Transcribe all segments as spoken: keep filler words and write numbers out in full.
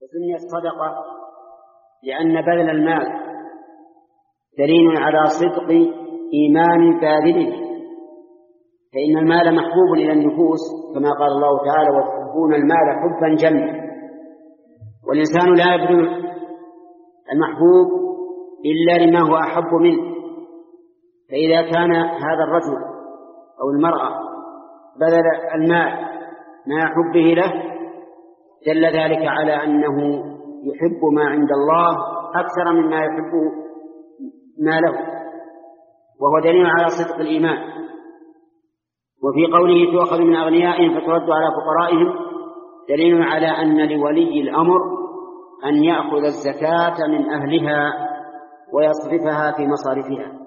وسميت صدقة لأن بذل المال دليل على صدق إيمان باذله، فإن المال محبوب إلى النفوس كما قال الله تعالى: وتحبون المال حبا جما. والإنسان لا يبذل المحبوب إلا لما هو أحب منه، فإذا كان هذا الرجل أو المرأة بذل المال مع حبه له دل ذلك على أنه يحب ما عند الله أكثر مما يحب ما له، وهو دليل على صدق الإيمان. وفي قوله: تؤخذ من أغنيائهم فترد على فقرائهم، دليل على أن لولي الأمر أن يأخذ الزكاة من أهلها ويصرفها في مصارفها،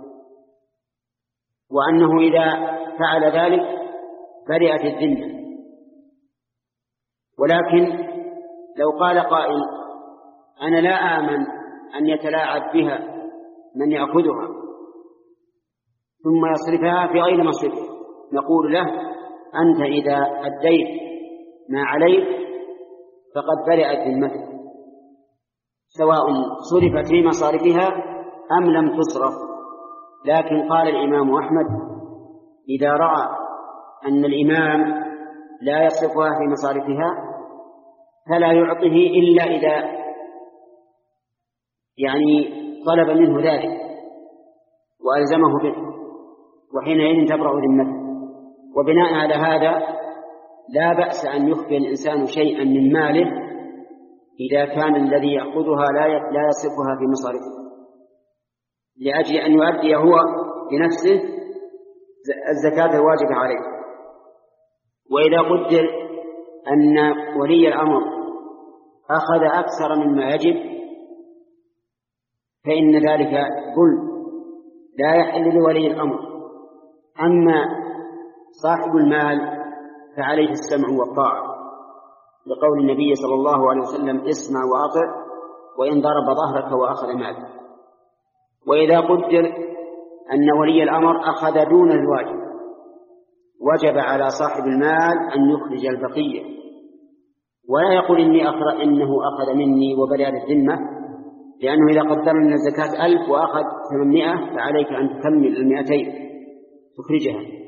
وأنه إذا فعل ذلك برئت الذمة. ولكن لو قال قائل: أنا لا آمن أن يتلاعب بها من يأخذها ثم يصرفها في غير مصرفه، نقول له: أنت إذا أديت ما عليك فقد برئت ذمتك، سواء صرفت في مصارفها أم لم تصرف. لكن قال الإمام أحمد: إذا رأى أن الإمام لا يصرفها في مصارفها فلا يعطه إلا إذا يعني طلب منه ذلك وألزمه به، وحينئذ تبرأ ذمته. وبناء على هذا لا بأس أن يخفي الإنسان شيئا من ماله إذا كان الذي يأخذها لا يصرفها في مصارفه، لأجل أن يؤدي هو بنفسه الزكاة الواجبة عليه. وإذا قدر أن ولي الأمر أخذ أكثر مما يجب فإن ذلك ظلم لا يحل لولي الأمر. أما صاحب المال فعليه السمع والطاعة، لقول النبي صلى الله عليه وسلم: اسمع وأطع وإن ضرب ظهرك وأخذ مالك. وإذا قدر أن ولي الأمر أخذ دون الواجب وجب على صاحب المال أن يخرج البقية، ولا يقول إني أخر إنه أخذ مني وبرئت الذمة، لأنه إذا قدر أن الزكاة ألف وأخذ ثمانمائة فعليك أن تكمل المئتين تخرجها.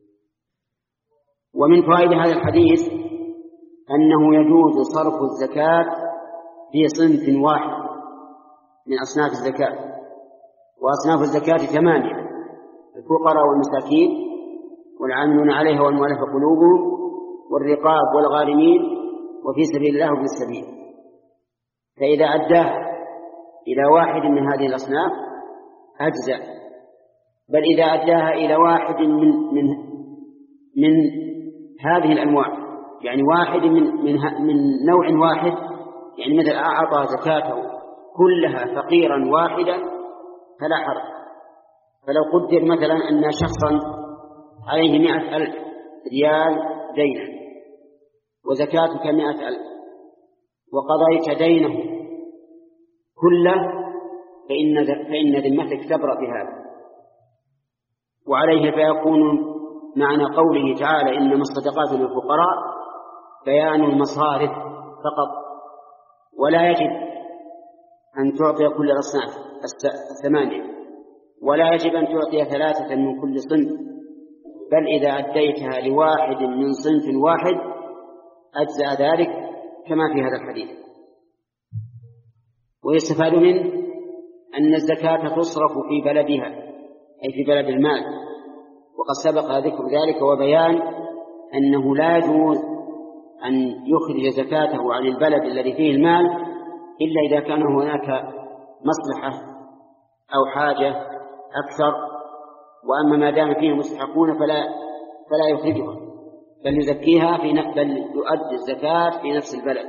ومن فوائد هذا الحديث أنه يجوز صرف الزكاة في صنف واحد من أصناف الزكاة، وأصناف الزكاة ثمانية: الفقراء والمساكين والعاملون عليها والمؤلفة قلوبهم والرقاب والغارمين وفي سبيل الله وفي السبيل. فإذا أداه إلى واحد من هذه الأصناف أجزأ، بل إذا أداها إلى واحد من من من هذه الأنواع، يعني واحد من من من نوع واحد، يعني مثل أعطى زكاته كلها فقيرا واحدا فلا حرج. فلو قدر مثلا أن شخصا عليه مئة ألف ريال دينا وزكاتك مئة ألف وقضيت دينه كله فإن فإن ذمتك تبرأ بهذا. وعليه فيكون معنى قوله تعالى: إنما الصدقات للفقراء بيان المصارف فقط، ولا يجب أن تعطي كل الأصناف الثمانية، ولا يجب أن تعطي ثلاثة من كل صنف، بل إذا أديتها لواحد من صنف واحد أجزأ ذلك كما في هذا الحديث. ويستفاد منه أن الزكاة تصرف في بلدها، أي في بلد المال، وقد سبق ذكر ذلك وبيان أنه لا يجوز أن يخرج زكاته عن البلد الذي فيه المال إلا إذا كان هناك مصلحة أو حاجة أكثر، وأما ما دام فيه مستحقون فلا فلا يخرجها، بل يزكيها في بل يؤدي الزكاة في نفس البلد.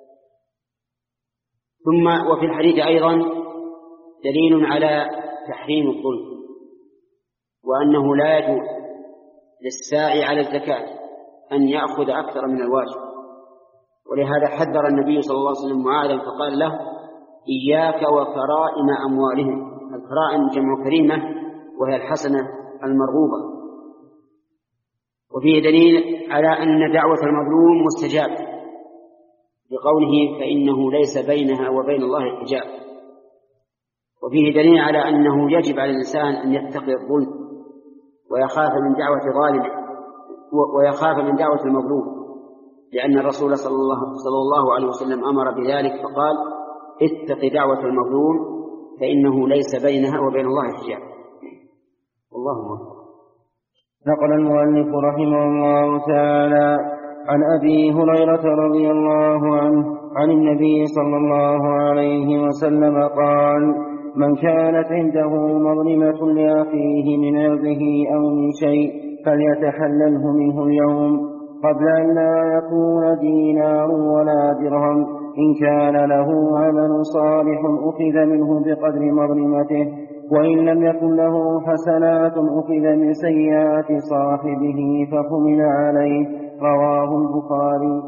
ثم وفي الحديث أيضا دليل على تحريم الظلم، وأنه لا يجوز للساعي على الزكاة أن يأخذ أكثر من الواجب. ولهذا حذر النبي صلى الله عليه وسلم معاذا فقال له: إياك وكرائم أموالهم. الكرائم جمع كريمة وهي الحسنة المرغوبة. وفيه دليل على أن دعوة المظلوم مستجابة، بقوله فإنه ليس بينها وبين الله حجاب. وفيه دليل على أنه يجب على الإنسان أن يتقي الظلم ويخاف من دعوة ظالم ويخاف من دعوة المظلوم، لأن الرسول صلى الله, صلى الله عليه وسلم أمر بذلك فقال اتق دعوة المظلوم فإنه ليس بينها وبين الله حجاب. والله أكبر. نقل المؤلف رحمه الله تعالى عن أبي هريرة رضي الله عنه عن النبي صلى الله عليه وسلم قال: من كانت عنده مظلمة لأخيه من عرضه أو من شيء فليتحلله منه اليوم قبل أن لا يكون دينار ولا درهم. إن كان له عمل صالح أخذ منه بقدر مظلمته، وإن لم يكن له حسنات أخذ من سيئات صاحبه فحمل عليه. رواه البخاري.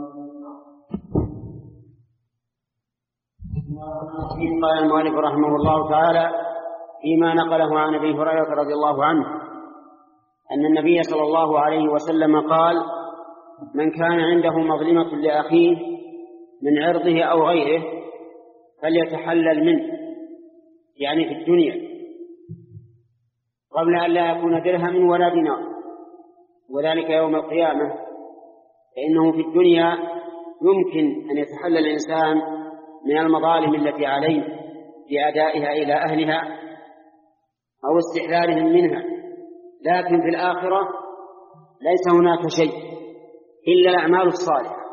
قال المؤلف رحمه الله تعالى فيما نقله عن أبي هريرة رضي الله عنه أن النبي صلى الله عليه وسلم قال: من كان عنده مظلمة لأخيه من عرضه أو غيره فليتحلل منه، يعني في الدنيا، قبل أن لا يكون درهم ولا دينار، وذلك يوم القيامة، فإنه في الدنيا يمكن أن يتحلل الإنسان من المظالم التي عليه بأدائها إلى أهلها أو استحلالهم منها، لكن في الآخرة ليس هناك شيء إلا الأعمال الصالحة.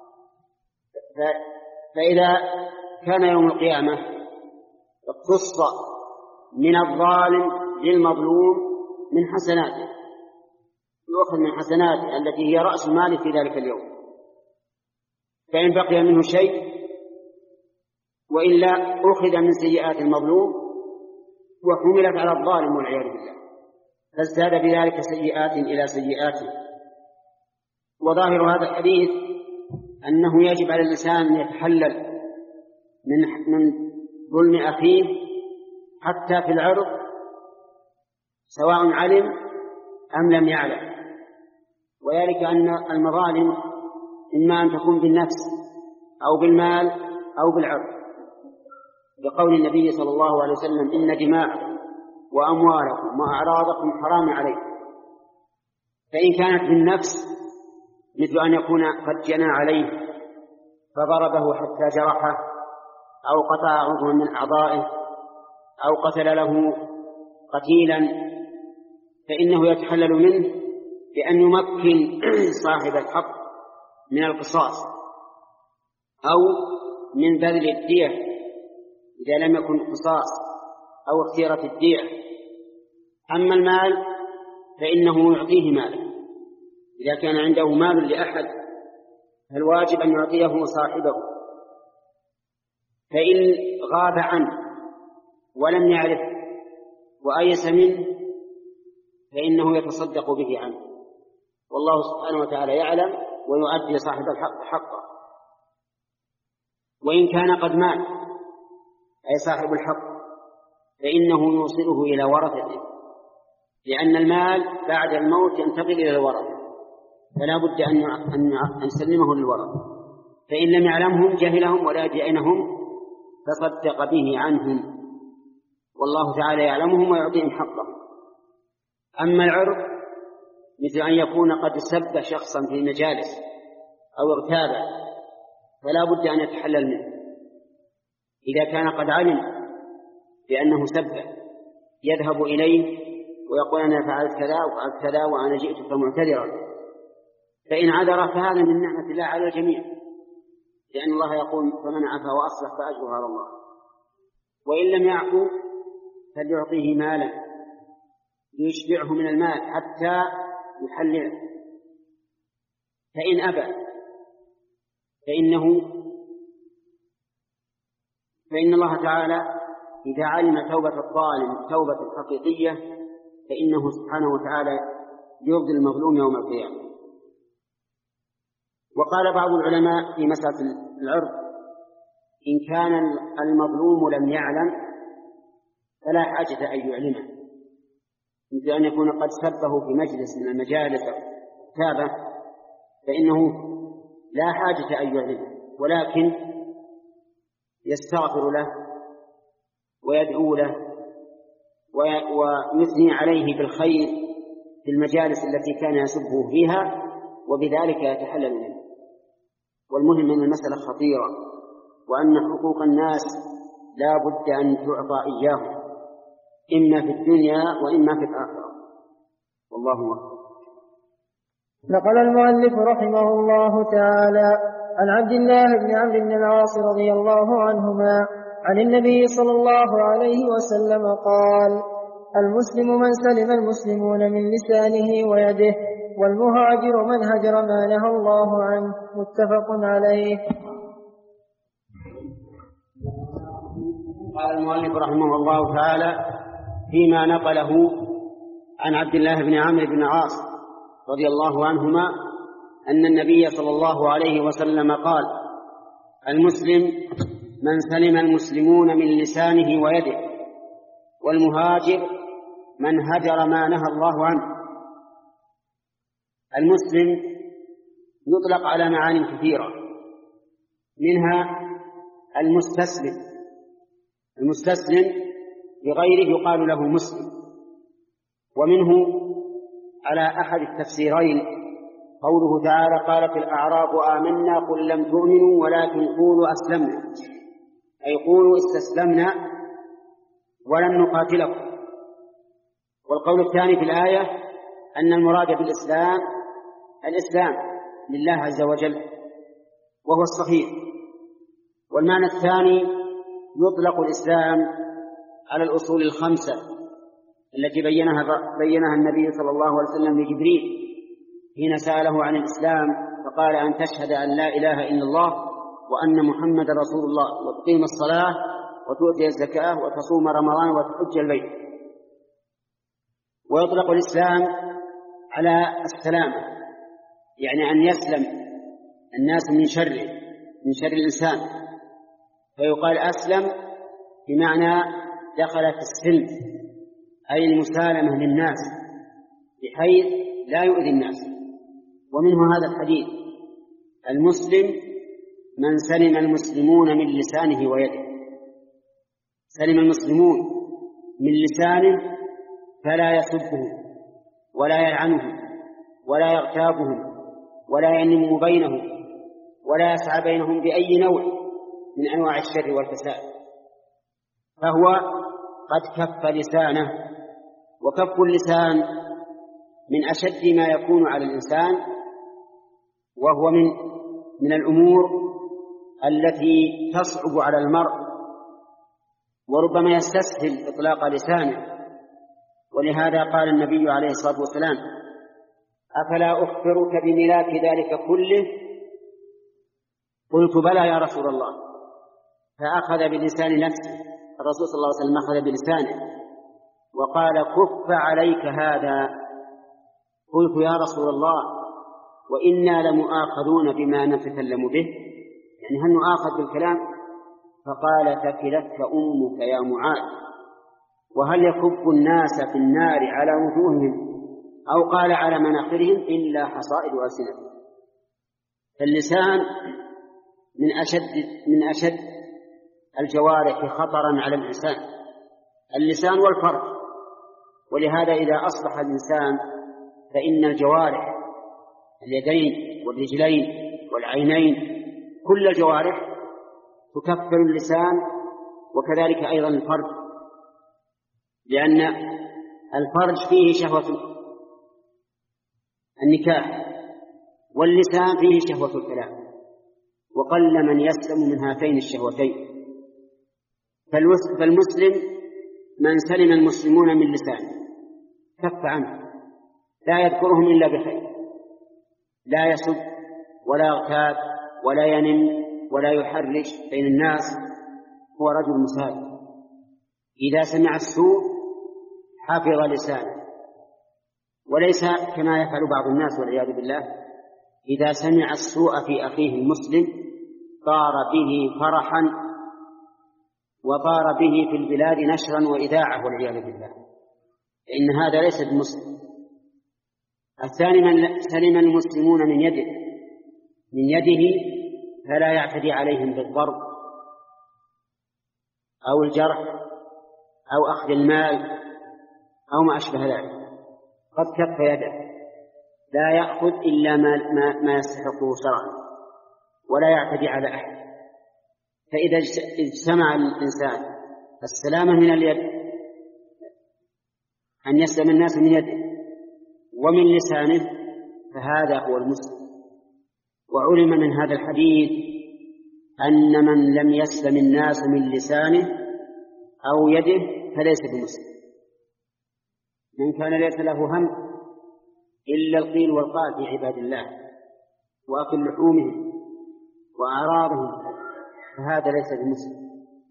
فإذا كان يوم القيامة اقتص من الظالم للمظلوم من حسناته، يؤخذ من حسناته التي هي رأس المال في ذلك اليوم، فإن بقي منه شيء وإلا أخذ من سيئات المظلوم وحملت على الظالم والعياذ بالله، فازداد بذلك سيئات إلى سيئاته. وظاهر هذا الحديث أنه يجب على الإنسان أن يتحلل من من ظلم أخيه حتى في العرض، سواء علم أم لم يعلم، وذلك أن المظالم إما أن تكون بالنفس أو بالمال أو بالعرض، بقول النبي صلى الله عليه وسلم: إن دماءكم وأموالكم وأعراضكم حرام عليكم. فإن كانت بالنفس مثل أن يكون قد جنى عليه فضربه حتى جرحه أو قطع عضوا من أعضائه أو قتل له قتيلا، فإنه يتحلل منه بأن يمكن صاحب الحق من القصاص أو من بذل الدية إذا لم يكن قصاص أو اختيرت الدية. أما المال فإنه يعطيه ماله، إذا كان عنده مال لأحد فالواجب أن يعطيه صاحبه، فإن غاب عنه ولم يعرف وأيس منه فإنه يتصدق به عنه، والله سبحانه وتعالى يعلم ويؤدي صاحب الحق حقه. وإن كان قد مات أي صاحب الحق فإنه يوصله إلى ورثته، لأن المال بعد الموت ينتقل إلى الورثة، فلا بد أن يسلمه للورثة، فإن لم يعلمهم جهلهم ولا يدينهم تصدق به عنهم، والله تعالى يعلمهم ويعطيهم حقهم. أما العرض مثل أن يكون قد سب شخصا في المجالس أو اغتابه فلا بد أن يتحلل منه. إذا كان قد علم بأنه سبه يذهب إليه ويقول: أنا فعلت كذا وفعلت كذا وأنا جئتك معتذرا، فإن عذر فهذا من نعمة الله على الجميع، لأن الله يقول: فمن عفا وأصلح فأجره على الله. وإن لم يعفو فليعطيه مالا ليشبعه من المال حتى يحلله، فإن أبى فإنه فإن الله تعالى إذا علم توبة الظالم توبة حقيقية فإنه سبحانه وتعالى يرضي المظلوم يوم القيامة. وقال بعض العلماء في مسألة العرض: إن كان المظلوم لم يعلم فلا حاجة أن يعلمه، مثل أن يكون قد سبه في مجلس من المجالس كتابة، فإنه لا حاجة أن يعلمه، ولكن يستغفر له ويدعو له ويثني عليه بالخير في المجالس التي كان يسبه فيها، وبذلك يتحلل منه. والمهم أن المسألة خطيرة، وأن حقوق الناس لا بد أن تعطى إياه إما في الدنيا وإما في الآخرة، والله أكبر. نقل المؤلف رحمه الله تعالى عن عبد الله بن عمرو بن العاص رضي الله عنهما عن النبي صلى الله عليه وسلم قال: المسلم من سلم المسلمون من لسانه ويده، والمهاجر من هجر ما نهى الله عنه. متفق عليه. قال المؤلف رحمه الله تعالى فيما نقله عن عبد الله بن عمرو بن العاص رضي الله عنهما أن النبي صلى الله عليه وسلم قال: المسلم من سلم المسلمون من لسانه ويده، والمهاجر من هجر ما نهى الله عنه. المسلم يطلق على معاني كثيرة، منها المستسلم. المستسلم بغيره يقال له مسلم. ومنه على أحد التفسيرين قوله تعالى: قالت الأعراب آمنا قل لم تؤمنوا ولكن قولوا أسلمنا، أي قولوا استسلمنا ولن نقاتلكم. والقول الثاني في الآية أن المراد بالإسلام الإسلام لله عز وجل، وهو الصحيح. والمعنى الثاني يطلق الإسلام على الأصول الخمسة التي بينها, بينها النبي صلى الله عليه وسلم لجبريل حين سأله عن الإسلام، فقال: أن تشهد أن لا إله إلا الله وأن محمد رسول الله، وتقيم الصلاة وتؤتي الزكاة وتصوم رمضان وتحج البيت. ويطلق الإسلام على السلامة، يعني أن يسلم الناس من شره، من شر الإنسان، فيقال أسلم بمعنى دخل في السلم، أي المسالمة للناس بحيث لا يؤذي الناس. ومنه هذا الحديث: المسلم من سلم المسلمون من لسانه ويده. سلم المسلمون من لسانه فلا يسبهم ولا يلعنهم ولا يغتابهم ولا ينم بينهم ولا يسعى بينهم بأي نوع من أنواع الشر والفساد، فهو قد كف لسانه. وكف اللسان من أشد ما يكون على الإنسان، وهو من من الأمور التي تصعب على المرء، وربما يستسهل إطلاق لسانه. ولهذا قال النبي عليه الصلاة والسلام: أفلا أخبرك بملاك ذلك كله؟ قلت: بلى يا رسول الله. فأخذ بلسان نفسه، الرسول صلى الله عليه وسلم أخذ بلسانه وقال: كف عليك هذا. قلت: يا رسول الله، وإنا لمؤاخذون بما نتكلم به، يعني هل نؤاخذ بالكلام؟ فقال: ثكلتك أمك يا معاذ، وهل يكب الناس في النار على وجوههم أو قال على مناخرهم إلا حصائد ألسنتهم. فاللسان من أشد من أشد الجوارح خطرا على الإنسان، اللسان والفرج. ولهذا إذا أصلح الإنسان فإن الجوارح، اليدين والرجلين والعينين، كل الجوارح تكفر اللسان، وكذلك أيضا الفرج، لأن الفرج فيه شهوة النكاح، واللسان فيه شهوة الكلام، وقل من يسلم من هاتين الشهوتين. فالمسلم من سلم المسلمون من لسانه، كف عنه، لا يذكرهم إلا بخير، لا يسب ولا يغتاب ولا ينم ولا يحرج بين الناس، هو رجل مسالم. إذا سمع السوء حفظ لسانه، وليس كما يفعل بعض الناس والعياذ بالله، إذا سمع السوء في أخيه المسلم طار به فرحا وطار به في البلاد نشرا وإذاعة والعياذ بالله، فإن هذا ليس بمسلم. الثاني من سلم المسلمون من يده، من يده فلا يعتدي عليهم بالضرب أو الجرح أو أخذ المال أو ما أشبه ذلك. قد كف يده، لا يأخذ إلا ما, ما, ما يستحقه شرعا، ولا يعتدي على أحد. فإذا اجتمع الإنسان السلامة من اليد، أن يسلم الناس من يده ومن لسانه، فهذا هو المسلم. وعلم من هذا الحديث أن من لم يسلم الناس من لسانه أو يده فليس بمسلم. من كان ليس له هم إلا القيل والقال في عباد الله وأكل لحومهم وأعراضهم فهذا ليس بمسلم.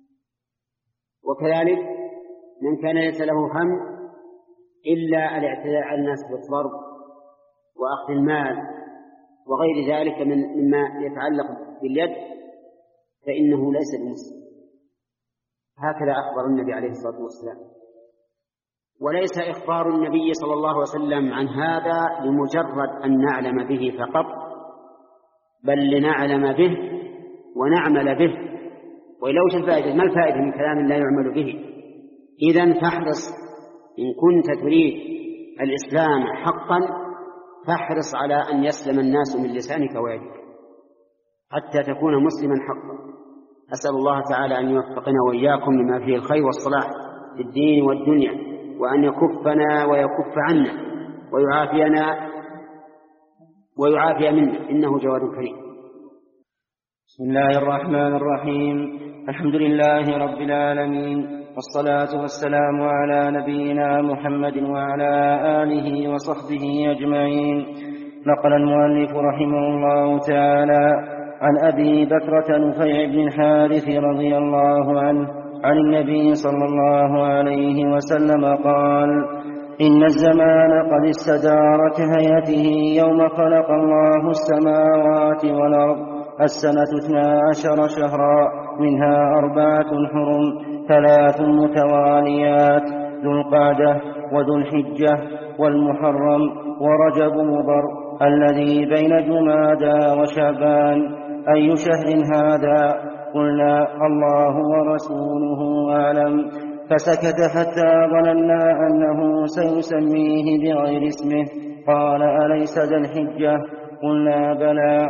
وكذلك من كان ليس له هم إلا الاعتداء على الناس بالضرب وأخذ المال وغير ذلك مما يتعلق باليد فإنه ليس بمسلم. هكذا أخبر النبي عليه الصلاة والسلام. وليس إخبار النبي صلى الله عليه وسلم عن هذا لمجرد أن نعلم به فقط، بل لنعلم به ونعمل به. ولو وش الفائدة؟ ما الفائدة من كلام لا يعمل به؟ إذن فاحرص إن كنت تريد الإسلام حقا، فاحرص على أن يسلم الناس من لسانك ويدك حتى تكون مسلما حقا. أسأل الله تعالى أن يوفقنا وإياكم لما فيه الخير والصلاح في الدين والدنيا، وأن يكفنا ويكف عنا ويعافينا ويعافي منا، إنه جواد كريم. بسم الله الرحمن الرحيم. الحمد لله رب العالمين، والصلاة والسلام على نبينا محمد وعلى آله وصحبه أجمعين. نقل المؤلف رحمه الله تعالى عن أبي بكرة نفيع بن الحارث رضي الله عنه عن النبي صلى الله عليه وسلم قال: إن الزمان قد استدار كهيئته يوم خلق الله السماوات والأرض، السنة اثنا عشر شهرا، منها أربعة حرم، ثلاث متواليات، ذو القعدة وذو الحجة والمحرم ورجب مضر الذي بين جمادى وشعبان. أي شهر هذا؟ قلنا: الله ورسوله أعلم. فسكت حتى ظننا أنه سيسميه بغير اسمه. قال: أليس ذا الحجة؟ قلنا: بلى.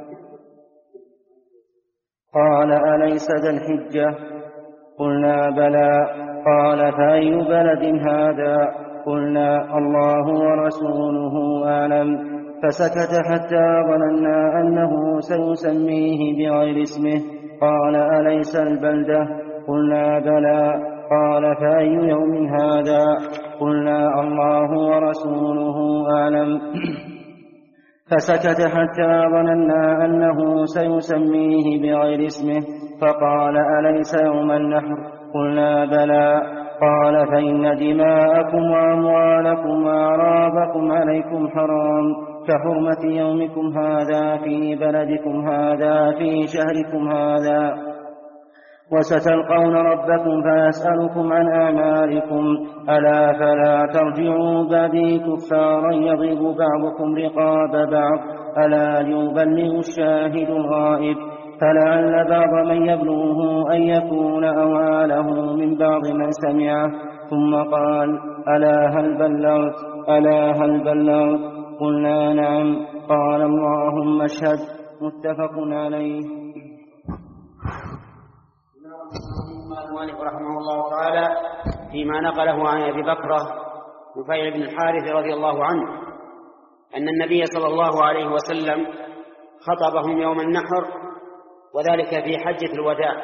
قال: أليس ذا الحجة؟ قلنا: بلى. قال: فأي بلد هذا؟ قلنا: الله ورسوله أعلم. فسكت حتى ظننا أنه سيسميه بغير اسمه. قال: أليس البلدة؟ قلنا: بلى. قال: فأي يوم هذا؟ قلنا: الله ورسوله أعلم. فسكت حتى ظننا أنه سيسميه بغير اسمه. فقال: أليس يوم النحر؟ قلنا: بلى. قال: فإن دماءكم وأموالكم وأعراضكم عليكم حرام كحرمة يومكم هذا في بلدكم هذا في شهركم هذا. وستلقون ربكم فيسألكم عن أعمالكم. ألا فلا ترجعوا بعدي كفارا يضرب بعضكم رقاب بعض. ألا ليبلغ الشاهد الغائب. فلعل بعض من يبلغه أن يكون أواله من بعض من سمعه. ثم قال: ألا هل بلغت؟ ألا هل بلغت؟ قلنا: نعم. قال: اللهم اشهد. متفق عليه. المؤلف رحمه الله تعالى فيما نقله عن أبي بكرة نفيع بن الحارث رضي الله عنه أن النبي صلى الله عليه وسلم خطبهم يوم النحر، وذلك في حجة الوداع،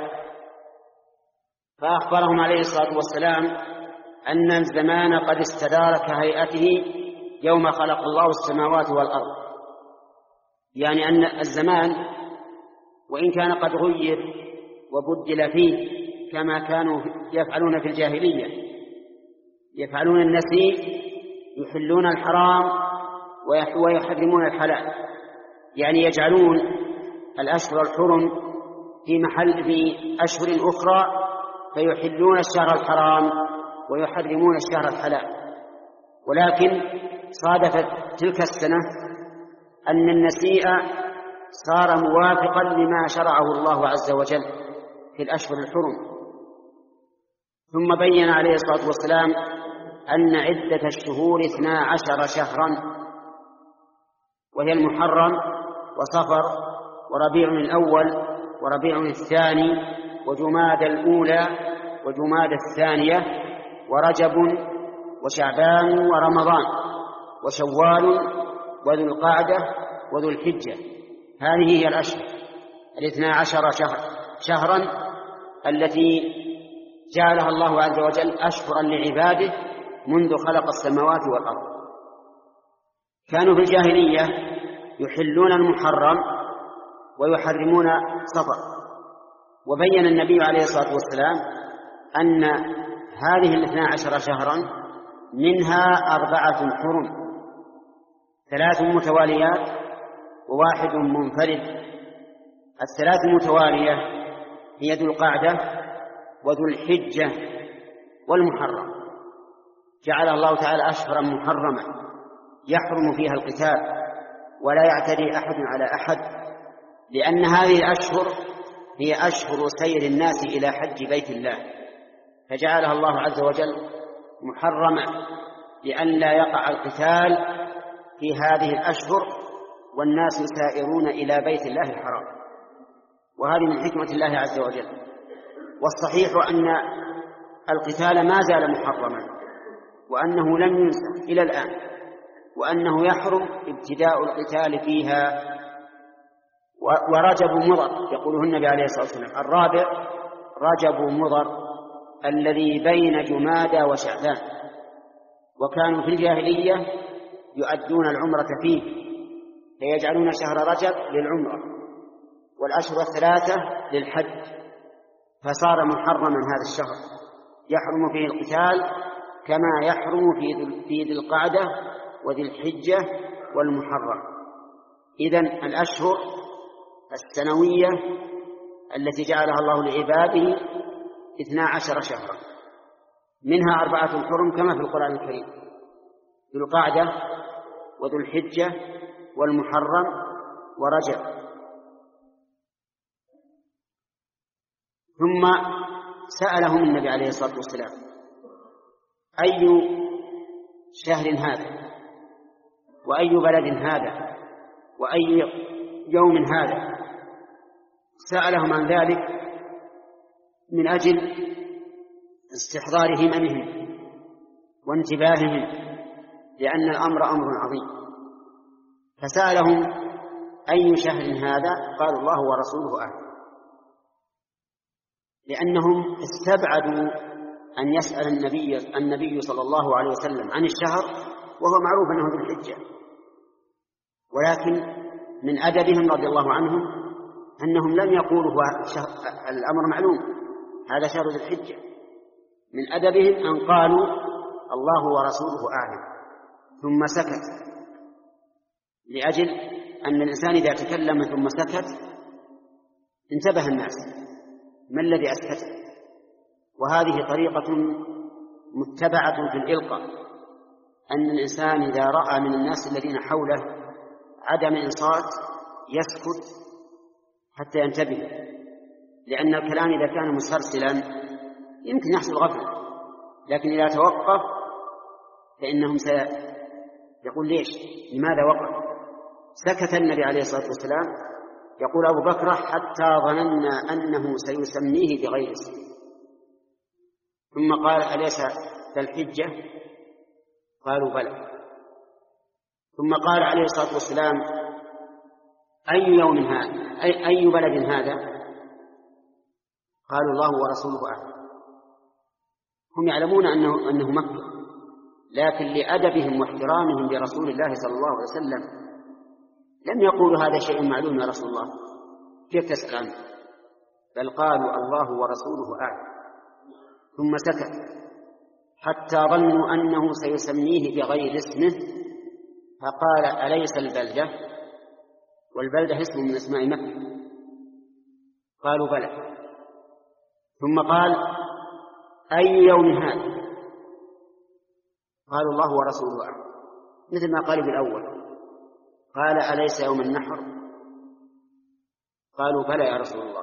فأخبرهم عليه الصلاة والسلام أن الزمان قد استدار كهيئته يوم خلق الله السماوات والأرض، يعني أن الزمان وإن كان قد غير وبدل فيه كما كانوا يفعلون في الجاهلية، يفعلون النسيء، يحلون الحرام ويحرمون الحلال، يعني يجعلون الأشهر الحرم في محل في أشهر أخرى فيحلون الشهر الحرام ويحرمون الشهر الحلال. ولكن صادفت تلك السنة أن النسيء صار موافقا لما شرعه الله عز وجل في الأشهر الحرم. ثم بين عليه الصلاة والسلام أن عدة الشهور اثنا عشر شهرا، وهي المحرم وصفر وربيع الأول وربيع الثاني وجماد الأولى وجماد الثانية ورجب وشعبان ورمضان وشوال وذو القعدة وذو الحجة. هذه هي الأشهر الاثنا عشر شهر شهرا التي جعلها الله عز وجل أشهرا لعباده منذ خلق السماوات والأرض. كانوا في الجاهلية يحلون المحرم ويحرمون صفر، وبين النبي عليه الصلاة والسلام أن هذه الاثنا عشر شهرا منها أربعة حرم، ثلاث متواليات وواحد منفرد. الثلاث المتوالية هي ذو القعدة وذو الحجة والمحرم، جعل الله تعالى أشهرا محرمة يحرم فيها القتال ولا يعتدي أحد على أحد، لأن هذه الأشهر هي أشهر سير الناس إلى حج بيت الله، فجعلها الله عز وجل محرمة لئلا يقع القتال في هذه الأشهر والناس سائرون إلى بيت الله الحرام، وهذه من حكمة الله عز وجل. والصحيح أن القتال ما زال محرما، وأنه لم ينسخ إلى الآن، وأنه يحرم ابتداء القتال فيها. ورجب مضر يقوله النبي عليه الصلاة والسلام الرابع رجب مضر الذي بين جمادى وشعبان، وكانوا في الجاهلية يؤدون العمرة فيه فيجعلون شهر رجب للعمرة والأشهر الثلاثة للحج، فصار محرما هذا الشهر يحرم فيه القتال كما يحرم في ذي القعدة وذي الحجة والمحرم. إذن الأشهر السنوية التي جعلها الله لعباده اثنا عشر شهرا، منها أربعة حرم كما في القرآن الكريم: ذو القعدة وذو الحجة والمحرم ورجب. ثم سألهم النبي عليه الصلاة والسلام أي شهر هذا وأي بلد هذا وأي يوم هذا. سألهم عن ذلك من أجل استحضار هممهم وانتباههم، لأن الأمر أمر عظيم. فسألهم أي شهر هذا؟ قالوا الله ورسوله أعلم، لأنهم استبعدوا أن يسأل النبي النبي صلى الله عليه وسلم عن الشهر وهو معروف أنه ذو الحجة، ولكن من أدبهم رضي الله عنهم أنهم لم يقولوا الأمر معلوم هذا شهر ذو الحجة، من أدبهم أن قالوا الله ورسوله أعلم، ثم سكت، لأجل أن الإنسان إذا تكلم ثم سكت انتبه الناس ما الذي أسكت. وهذه طريقة متبعة في الإلقاء، أن الإنسان إذا رأى من الناس الذين حوله عدم إنصات يسكت حتى ينتبه، لأن الكلام إذا كان مسلسلا يمكن يحصل غفلة، لكن إذا توقف فإنهم سيقول ليش لماذا وقف. سكت النبي عليه الصلاة والسلام، يقول أبو بكر حتى ظننا أنه سيسميه بغير اسمه، ثم قال أليس ذا الحجة؟ قالوا بلى. ثم قال عليه الصلاة والسلام أي يوم هذا أي, أي بلد هذا؟ قالوا الله ورسوله أعلم. هم يعلمون أنه, أنه مكة، لكن لأدبهم واحترامهم برسول الله صلى الله عليه وسلم لم يقولوا هذا شيء معلوم يا رسول الله كيف تسأل عنه، بل قالوا الله ورسوله أعلم. ثم سكت حتى ظنوا أنه سيسميه بغير اسمه، فقال أليس البلدة؟ والبلدة اسم من أسماء مكة. قالوا بلى. ثم قال أي يوم هذا؟ قالوا الله ورسوله أعلم، مثل ما قالوا بالأول. قال أليس يوم النحر؟ قالوا بلى يا رسول الله،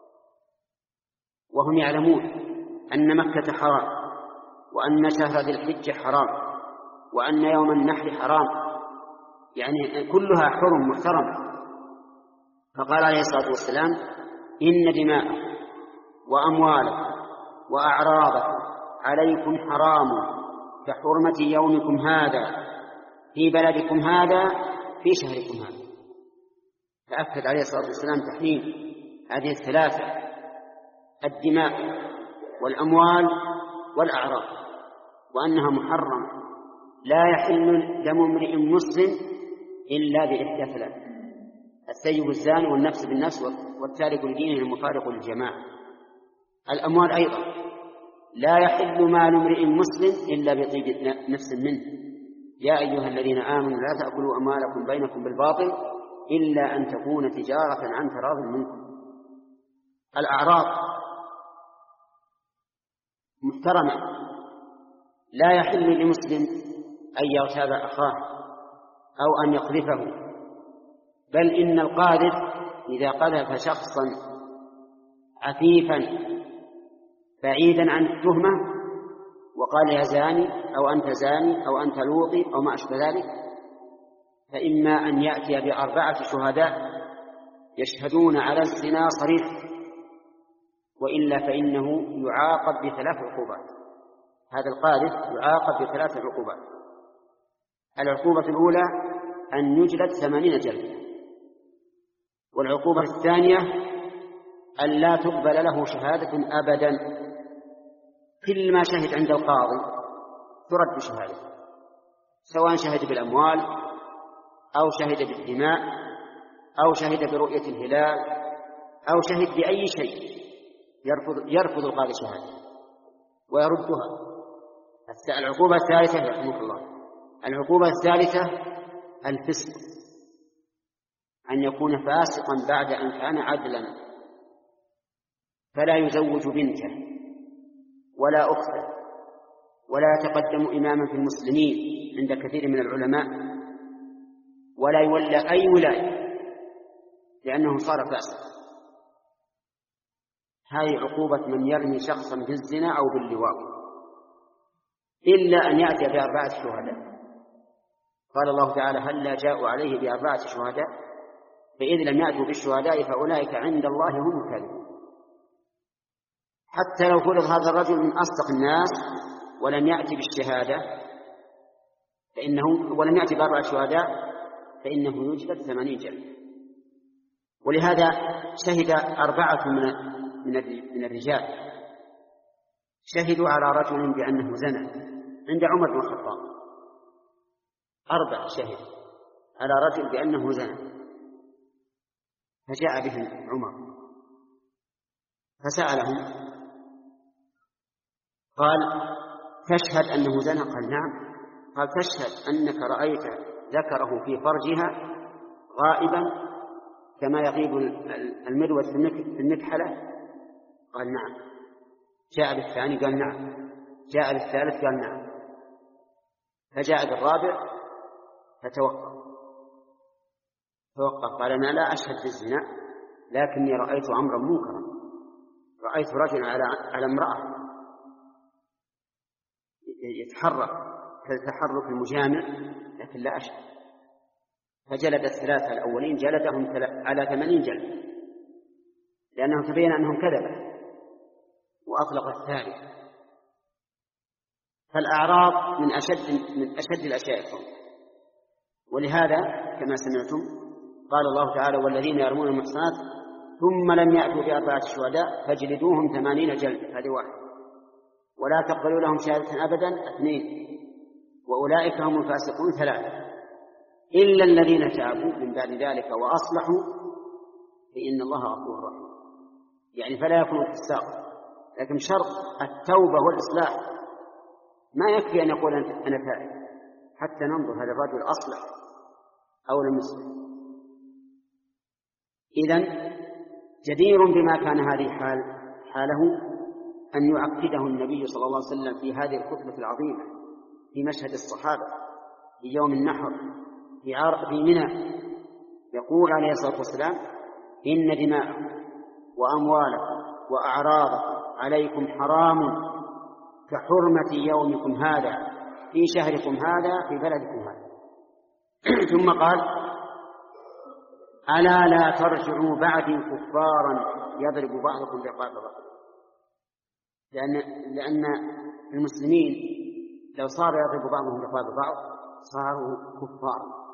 وهم يعلمون أن مكة حرام، وأن شهر ذي الحجة حرام، وأن يوم النحر حرام، يعني كلها حرم محترمة. فقال عليه الصلاة والسلام: إن دماءكم وأموالكم وأعراضكم عليكم حرام كحرمة يومكم هذا في بلدكم هذا في شهركم هذا. فأكد عليه الصلاة والسلام تحريم هذه الثلاثة: الدماء والأموال والأعراض، وأنها محرمة، لا يحل دم امرئ مسلم إلا بإحدى ثلاث: الثيب الزاني والنفس بالنفس والتارك لدينه المفارق للجماعة. الأموال أيضا لا يحل مال امرئ مسلم إلا بطيب نفس منه: يا أيها الذين آمنوا لا تأكلوا أموالكم بينكم بالباطل إلا أن تكون تجارة عن تراض منكم. الأعراض محترمة، لا يحل لمسلم أن يغتاب أخاه أو أن يقذفه، بل إن القاذف إذا قذف شخصا عفيفا بعيدا عن التهمة وقال يا زاني أو أنت زاني أو أنت لوطي أو ما أشبه ذلك، فإما أن يأتي بأربعة شهداء يشهدون على الزنا صريح، وإلا فإنه يعاقب بثلاث عقوبات. هذا القاذف يعاقب بثلاث عقوبات: العقوبة الأولى أن يجلد ثمانين جلدة، والعقوبة الثانية أن لا تقبل له شهادة أبدا، كل ما شهد عند القاضي ترد شهادته، سواء شهد بالأموال أو شهد بالدماء أو شهد برؤية الهلال أو شهد بأي شيء، يرفض, يرفض القاضي شهادته ويردها. العقوبة الثالثة رحمه الله العقوبة الثالثة الفسق، أن يكون فاسقا بعد أن كان عدلا، فلا يزوج بنته ولا أخته ولا يتقدم إماما في المسلمين عند كثير من العلماء، ولا يولى أي ولاية لأنه صار فاسقا. هذه عقوبة من يرمي شخصا بالزنا أو باللواط، إلا أن يأتي بأربعة شهداء. قال الله تعالى: هل جاءوا عليه بأربعة شهداء؟ فإذ لم يأتوا بالشهداء فأولئك عند الله هم الكاذبون. حتى لو فرض هذا الرجل من أصدق الناس ولم يأتي بالشهادة فإنه ولم يأتي بأربعة شهداء فإنه يجلد ثمانين جلدة. ولهذا شهد أربعة من الرجال شهدوا على رجل بأنه زنى عند عمر بن الخطاب، أربع شهد على رجل بأنه زنى، فجاء بهم عمر فسألهم قال: تشهد أنه زنى؟ قال: نعم. قال: تشهد أنك رأيت ذكره في فرجها غائبا كما يغيب المروة في المكحلة؟ قال: نعم. جاء بالثاني قال: نعم. جاء بالثالث قال: نعم. فجاء بالرابع فتوقف توقف قال: أنا لا أشهد بالزنا، لكني رأيت أمرا منكرا، رأيت رجلا على على امرأة يتحرك كالتحرك المجامع، لكن لا أشهد. فجلد الثلاثة الأولين جلدهم على ثمانين جلد، لأنه تبين أنهم كذبوا، وأطلق الثالث. فالأعراض من أشد من أشد الأشياء الخوف، ولهذا كما سمعتم قال الله تعالى: والذين يرمون المحصنات ثم لم يأتوا بأربعة شهداء فاجلدوهم ثمانين جلد. هذه واحد. ولا تقبلوا لهم شهادة أبدا، اثنين. وأولئك هم الفاسقون، ثلاثة. إلا الذين تابوا من بعد ذلك وأصلحوا فإن الله غفور رحيم. يعني فلا يكون الفساق، لكن شرط التوبة والإصلاح. ما يكفي أن يقول أنا تائب، حتى ننظر هذا الرجل أصلح أو لم يصلح. إذن جدير بما كان هذه حال حاله أن يعقده النبي صلى الله عليه وسلم في هذه الخطبة العظيمة في مشهد الصحابة في يوم النحر في عار في منى، يقول عليه الصلاة والسلام: إن دماءكم وأموالكم وأعراضكم عليكم حرام كحرمة يومكم هذا في شهركم هذا في بلدكم هذا. ثم قال ألا لا ترجعوا بعدي كفارا يضرب بعضكم رقاب بعض. لأن, لأن المسلمين لو صار يضرب بعضهم رقاب بعض صاروا كفارا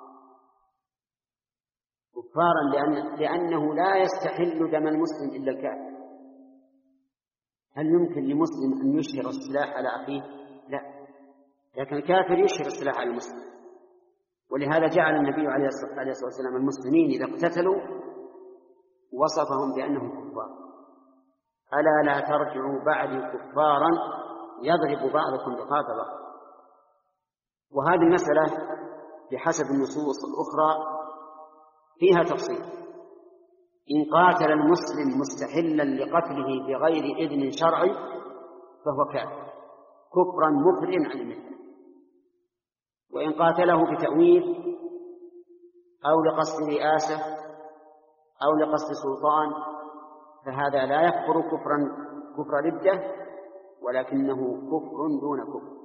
كفارا لأن لأنه لا يستحل دم المسلم إلا الكافر. هل يمكن لمسلم أن يشهر السلاح على أخيه؟ لا، لكن الكافر يشهر السلاح على المسلم. ولهذا جعل النبي عليه الصلاة والسلام المسلمين إذا اقتتلوا وصفهم بأنهم كفار. ألا لا ترجعوا بعدي كفارا يضرب بعضكم رقاب بعض. وهذه المسألة بحسب النصوص الأخرى فيها تفصيل. إن قاتل المسلم مستحلا لقتله بغير إذن شرعي فهو كافر كفرا مخرجا عن الملة. وإن قاتله بتأويل أو لقصد رئاسة أو لقصد سلطان فهذا لا يكفر كفرا كفر ردة ولكنه كفر دون كفر.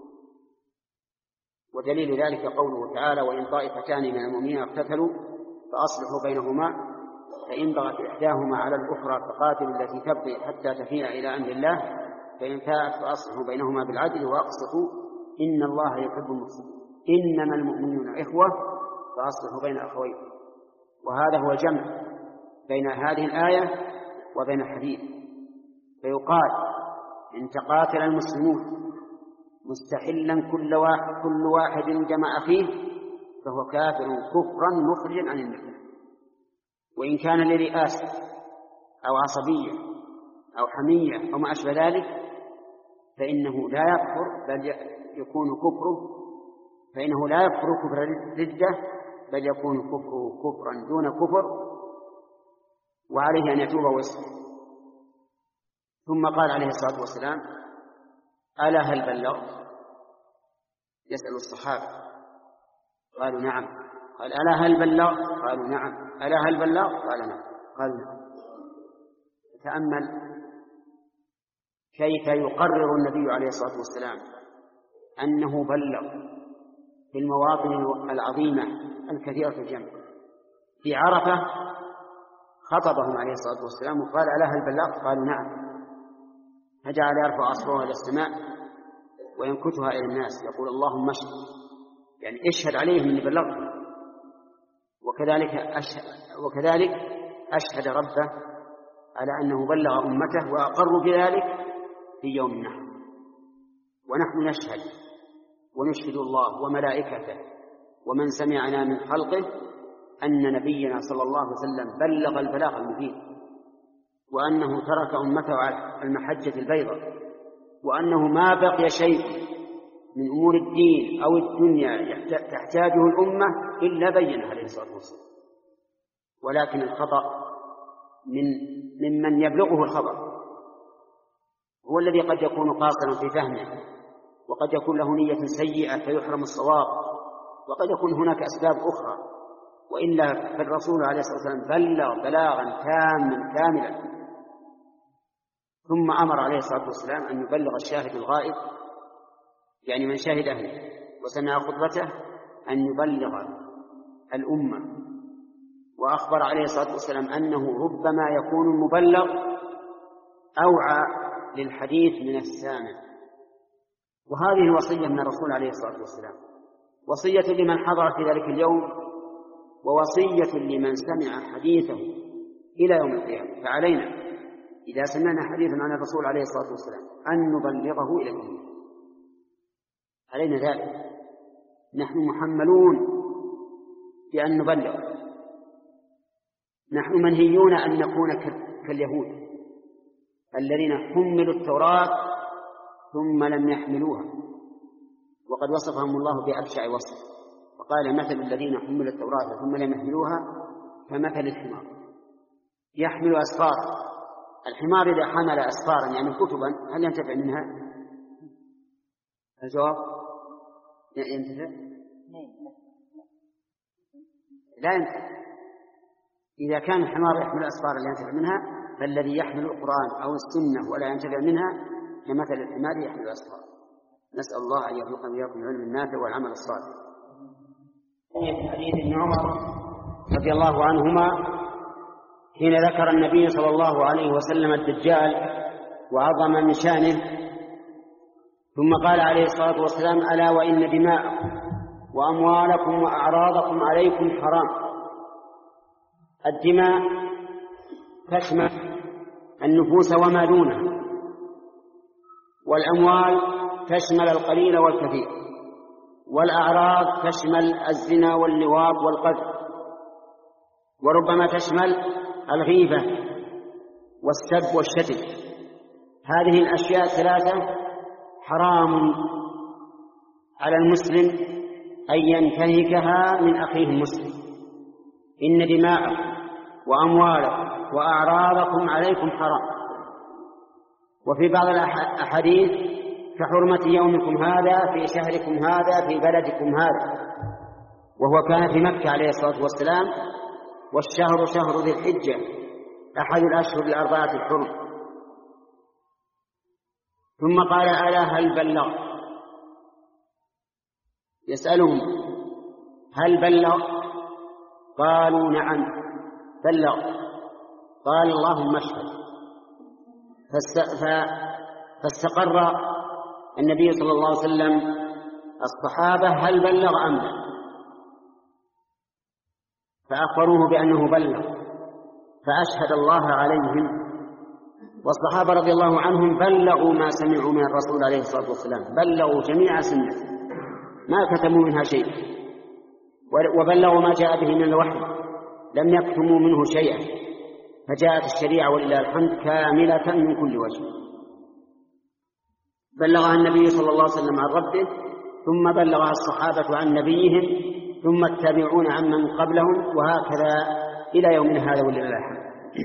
ودليل ذلك قوله تعالى وإن طائفتان من المؤمنين اقتتلوا فأصلحوا بينهما فإن بغت إحداهما على الأخرى فقاتلوا التي تبغي حتى تفيء إلى أمر الله فإن فاءت فأصلحوا بينهما بالعدل وأقسطوا إن الله يحب المقسطين إنما المؤمنون إخوة فأصلحوا بين أخويكم. وهذا هو الجمع بين هذه الآية وبين الحديث. فيقال إن تقاتل المسلمون مستحلا كل واحد, كل واحد دم أخيه فهو كافر كفرا مخرجا عن الملة. وإن كان لرئاسة أو عصبية أو حمية أو ما أشبه ذلك فإنه لا يكفر بل يكون كفره فإنه لا يكفر كفر ردة بل يكون كفره كفرا دون كفر وعليه أن يتوب ويسلم. ثم قال عليه الصلاة والسلام ألا هل بلغت؟ يسأل الصحابة قالوا نعم. قال ألا هل بلغت؟ قالوا نعم. ألا هل بلغت؟ قال نعم. قالوا نعم. تأمل كيف يقرر النبي عليه الصلاة والسلام أنه بلغ في المواطن العظيمة الكثيرة الجمع. في عرفة خطبهم عليه الصلاة والسلام وقال ألا هل بلغت؟ قالوا نعم. فجعل يرفع أصبعه إلى السماء وينكتها إلى الناس يقول اللهم اشهد يعني اشهد عليهم أني بلغت. وكذلك أشهد, وكذلك أشهد ربه على أنه بلغ أمته وأقروا بذلك في يوم النحر. ونحن نشهد ونشهد الله وملائكته ومن سمعنا من خلقه أن نبينا صلى الله عليه وسلم بلغ البلاغ المبين وأنه ترك أمته على المحجة البيضاء وأنه ما بقي شيء من أمور الدين أو الدنيا تحتاجه الأمة إلا بينه عليه الصلاة والسلام. ولكن الخطأ من ممن يبلغه الخبر هو الذي قد يكون قاصرا في فهمه وقد يكون له نية سيئة فيحرم الصواب وقد يكون هناك أسباب أخرى. وإلا فالرسول عليه الصلاة والسلام بلغ بلاغا تاما كاملا. ثم أمر عليه الصلاة والسلام أن يبلغ الشاهد الغائب يعني من شهد أهله وسمع خطبته أن يبلغ الأمة. وأخبر عليه الصلاة والسلام أنه ربما يكون المبلغ أوعى للحديث من السامع. وهذه الوصية من الرسول عليه الصلاة والسلام وصية لمن حضر في ذلك اليوم ووصية لمن سمع حديثه إلى يوم القيامة. فعلينا إذا سمعنا حديثا عن الرسول عليه الصلاة والسلام أن نبلغه إلى الأمة. علينا ذلك. نحن محملون بأن نبلغ. نحن منهيون أن نكون كاليهود الذين حملوا التوراة ثم لم يحملوها وقد وصفهم الله بأبشع وصف وقال مثل الذين حملوا التوراة ثم لم يحملوها كمثل الحمار يحمل أسفارا. الحمار إذا حمل أسفارا يعني كتبا هل ينتفع منها؟ الجواب ينتفع؟ لا ينتفع. إذا كان الحمار يحمل الأسفار لا ينتفع منها، فالذي يحمل القرآن أو السنة ولا ينتفع منها كمثل الحمار يحمل الأسفار. نسأل الله أن يرزقنا وإياكم العلم النافع والعمل الصالح. في حديث ابن عمر رضي الله عنهما حين ذكر النبي صلى الله عليه وسلم الدجال وعظم من شانه، ثم قال عليه الصلاة والسلام: ألا وإن دماءكم وأموالكم وأعراضكم عليكم حرام. الدماء تشمل النفوس وما دونها، والأموال تشمل القليل والكثير، والأعراض تشمل الزنا واللواط والقذف، وربما تشمل الغيبة والسب والشتم. هذه الأشياء الثلاثة حرام على المسلم أن ينتهكها من أخيه المسلم. إن دماءكم وأموالكم وأعراضكم عليكم حرام. وفي بعض الأحاديث: كحرمة يومكم هذا في شهركم هذا في بلدكم هذا. وهو كان في مكة عليه الصلاة والسلام، والشهر شهر ذي الحجة أحد الأشهر الأربعة الحرم. ثم قال: ألا هل بلغ؟ يسألهم: هل بلغ؟ قالوا: نعم بلغ. قال: اللهم اشهد. فاستقر النبي صلى الله عليه وسلم الصحابة هل بلغ أم لا، فأخبروه بأنه بلغ، فأشهد الله عليهم. والصحابة رضي الله عنهم بلغوا ما سمعوا من الرسول عليه الصلاة والسلام، بلغوا جميع سنة ما كتموا منها شيء، وبلغوا ما جاء به من الوحي، لم يكتموا منه شيئا، فجاءت الشريعة ولله الحمد كاملة من كل وجه. بلغها النبي صلى الله عليه وسلم عن ربه، ثم بلغها الصحابة عن نبيهم، ثم التابعون عن من قبلهم، وهكذا إلى يومنا هذا ولله الحمد.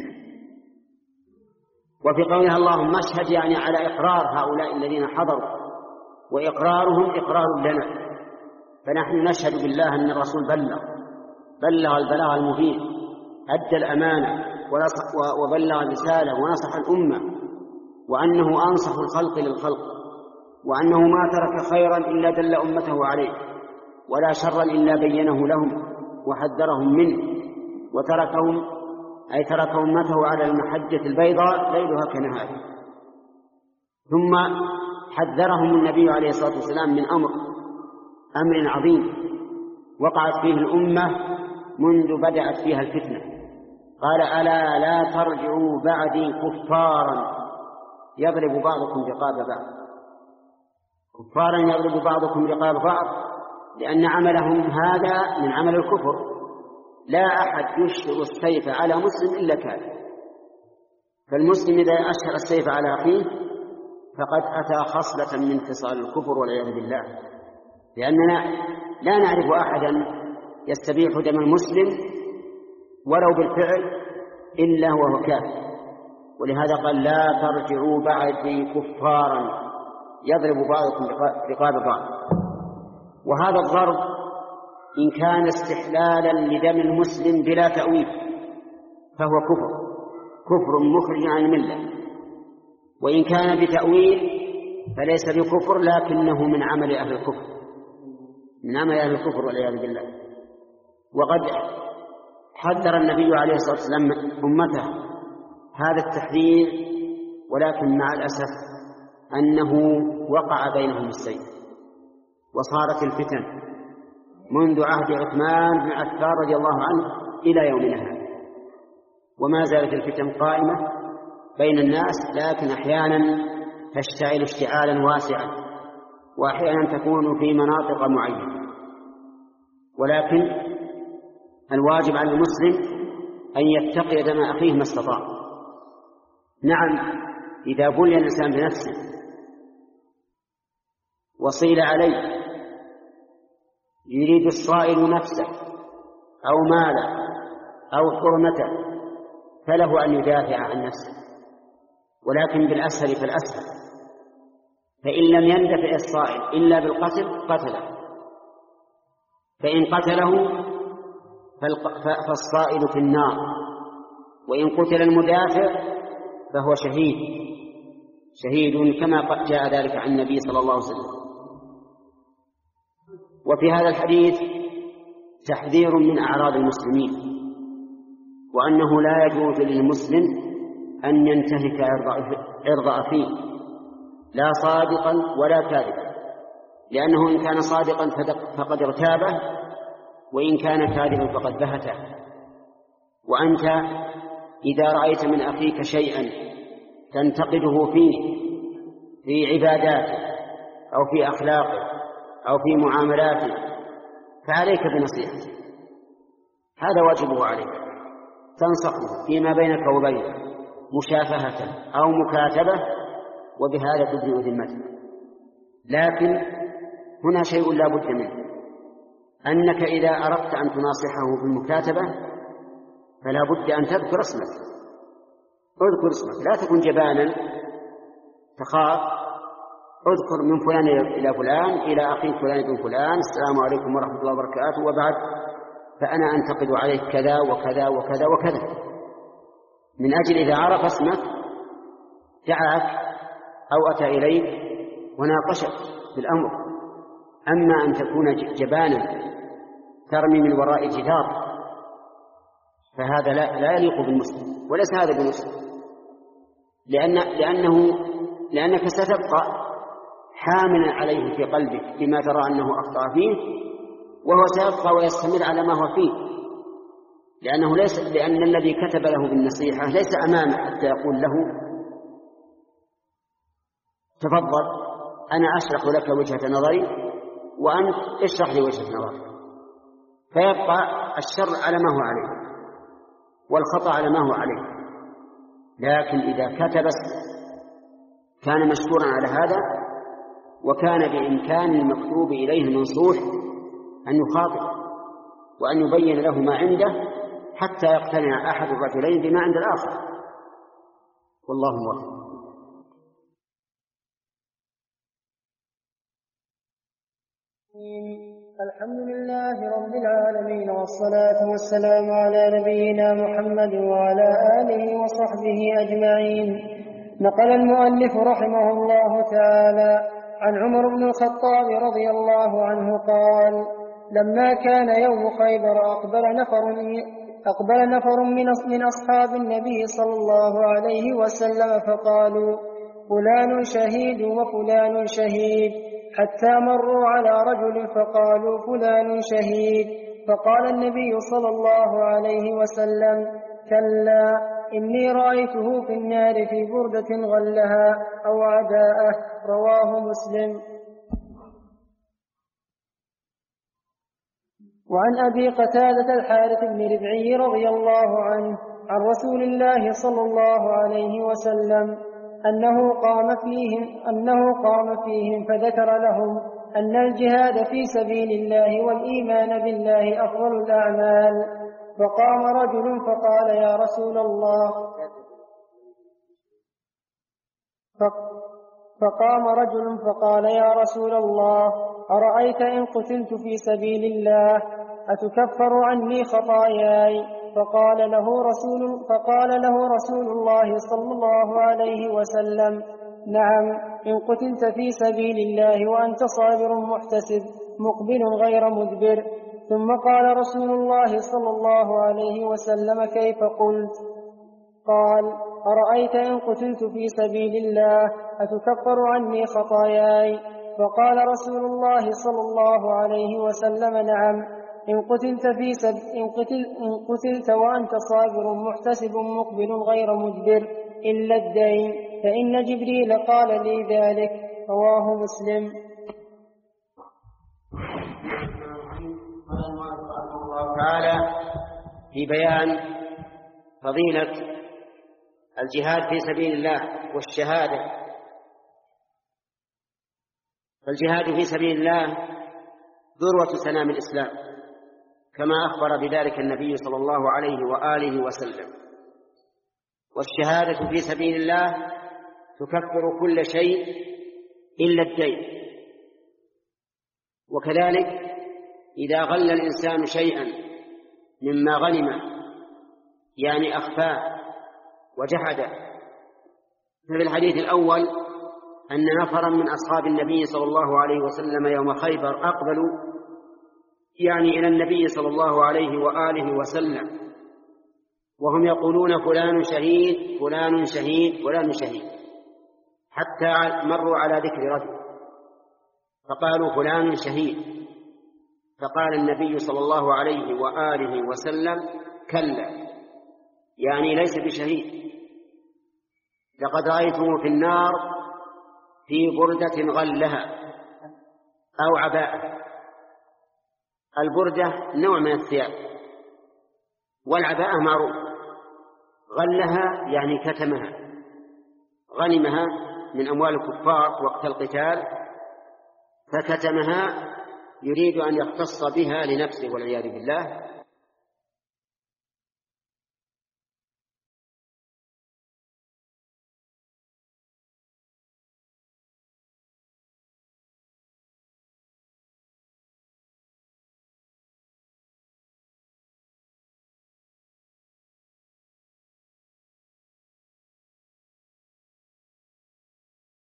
وفي قولها اللهم اشهد يعني على إقرار هؤلاء الذين حضروا، وإقرارهم إقرار لنا، فنحن نشهد بالله أن الرسول بلغ بلغ البلاغ المبين، أدى الأمانة وبلغ الرسالة ونصح الأمة، وأنه أنصح الخلق للخلق، وأنه ما ترك خيرا إلا دل أمته عليه، ولا شرا إلا بينه لهم وحذرهم منه، وتركهم أي ترك أمته على المحجة البيضاء ليلها كنهارها. ثم حذرهم النبي عليه الصلاة والسلام من أمر أمر عظيم وقعت فيه الأمة منذ بدأت فيها الفتنة. قال: ألا لا ترجعوا بعدي كفارا يضرب بعضكم رقاب بعض. كفارا يضرب بعضكم رقاب بعض، لأن عملهم هذا من عمل الكفر. لا أحد يشهر السيف على مسلم إلا كافر، فالمسلم إذا أشهر السيف على أخيه فقد أتى خصلة من خصال الكفر والعياذ بالله، لأننا لا نعرف أحدا يستبيح دم المسلم ولو بالفعل إلا وهو كافر. ولهذا قال: لا ترجعوا بعدي كفارا يضرب بعضكم رقاب بعض. وهذا الضرب إن كان استحلالا لدم المسلم بلا تأويل فهو كفر كفر مخرج عن الملة، وإن كان بتأويل فليس بكفر، لكنه من عمل أهل الكفر من عمل أهل الكفر والعياذ بالله. وقد حذر النبي عليه الصلاة والسلام أمته هذا التحذير، ولكن مع الأسف أنه وقع بينهم السيف، وصارت الفتن منذ عهد عثمان بن عفان رضي الله عنه إلى يومنا هذا، وما زالت الفتن قائمة بين الناس، لكن أحيانا تشتعل اشتعالا واسعا، وأحيانا تكون في مناطق معينة. ولكن الواجب على المسلم أن يتقي دم أخيه ما استطاع. نعم، إذا بلي الإنسان بنفسه وصيل عليه يريد الصائل نفسه أو ماله أو حرمته فله أن يدافع عن نفسه، ولكن بالأسهل فالأسهل، فإن لم يندفع الصائل إلا بالقتل قتله، فإن قتله فالصائل في النار وإن قتل المدافع فهو شهيد شهيد كما جاء ذلك عن النبي صلى الله عليه وسلم. وفي هذا الحديث تحذير من أعراض المسلمين، وأنه لا يجوز للمسلم أن ينتهك عرض أخيه لا صادقا ولا كاذبا، لأنه إن كان صادقا فقد ارتابه، وإن كان كاذبا فقد بهته. وأنت إذا رأيت من أخيك شيئا تنتقده فيه في عباداته أو في أخلاقه أو في معاملاته فعليك بنصيحته، هذا واجبه عليك، تنصحه فيما بينك وبينه مشافهة أو مكاتبة، وبهذا تبرئ ذمته. لكن هنا شيء لا بد منه، أنك إذا أردت أن تناصحه بالمكاتبة فلا بد أن تذكر اسمك، اذكر اسمك، لا تكن جبانا تخاف. اذكر من فلان إلى فلان إلى أخي فلان بن فلان، السلام عليكم ورحمة الله وبركاته، وبعد فأنا أنتقد عليك كذا وكذا وكذا وكذا، من أجل إذا عرف اسمك دعاك أو أتى إليك وناقشك بالأمر. أما أن تكون جبانا ترمي من وراء جدار فهذا لا, لا يليق بالمسلم، وليس هذا بالمسلم، لأن لأنه لأنك ستبقى حاملا عليه في قلبك بما ترى أنه أخطأ فيه، وهو سيبقى ويستمر على ما هو فيه، لأنه ليس لأن الذي كتب له بالنصيحة ليس أمامه حتى يقول له تفضل أنا أشرح لك وجهة نظري وأنت اشرح لي وجهة نظري، فيبقى الشر على ما هو عليه والخطأ على ما هو عليه. لكن إذا كتب كان مشكورا على هذا، وكان بإمكان المكتوب إليه المنصوح أن يخاطب وأن يبين له ما عنده حتى يقتنع أحد الرجلين بما عند الآخر، والله موفق. الحمد لله رب العالمين، والصلاة والسلام على نبينا محمد وعلى آله وصحبه أجمعين. نقل المؤلف رحمه الله تعالى عن عمر بن الخطاب رضي الله عنه قال: لما كان يوم خيبر أقبل نفر أقبل نفر من أصحاب النبي صلى الله عليه وسلم فقالوا: فلان شهيد وفلان شهيد، حتى مروا على رجل فقالوا: فلان شهيد. فقال النبي صلى الله عليه وسلم: كلا، إني رأيته في النار في بردة غلها أو عداءه. رواه مسلم. وعن أبي قتادة الحارث بن ربعي رضي الله عنه عن رسول الله صلى الله عليه وسلم أنه قام فيهم أنه قام فيهم فذكر لهم أن الجهاد في سبيل الله والإيمان بالله أفضل الأعمال. فقام رجل فقال: يا رسول الله فقام رجل فقال: يا رسول الله، أرأيت إن قتلت في سبيل الله أتكفر عني خطاياي؟ فقال له رسول فقال له رسول الله صلى الله عليه وسلم: نعم، إن قتلت في سبيل الله وأنت صابر محتسب مقبل غير مدبر. ثم قال رسول الله صلى الله عليه وسلم: كيف قلت؟ قال: أرأيت إن قتلت في سبيل الله أتكفر عني خطاياي؟ فقال رسول الله صلى الله عليه وسلم: نعم، إن قتلت في سب... إن, قتل... إن قتلت وأنت صابر محتسب مقبل غير مدبر إلا الدين، فإن جبريل قال لي ذلك. رواه مسلم. الله تعالى في بيان فضيلة الجهاد في سبيل الله والشهادة. فالجهاد في سبيل الله ذروة سنام الإسلام، كما أخبر بذلك النبي صلى الله عليه وآله وسلم. والشهادة في سبيل الله تكفر كل شيء إلا الدين. وكذلك إذا غل الإنسان شيئا مما غنم، يعني أخفاه وجحد. ففي الحديث الأول أن نفرا من أصحاب النبي صلى الله عليه وسلم يوم خيبر أقبلوا يعني إلى النبي صلى الله عليه وآله وسلم وهم يقولون فلان شهيد فلان شهيد فلان شهيد، حتى مروا على ذكر رجل فقالوا فلان شهيد، فقال النبي صلى الله عليه وآله وسلم كلا، يعني ليس بشهيد، لقد رأيته في النار في بردة غلها أو عباءة. البردة نوع من الثياب، والعباءة معروف. غلها يعني كتمها، غنمها من أموال الكفار وقت القتال فكتمها، يريد أن يختص بها لنفسه والعياذ بالله،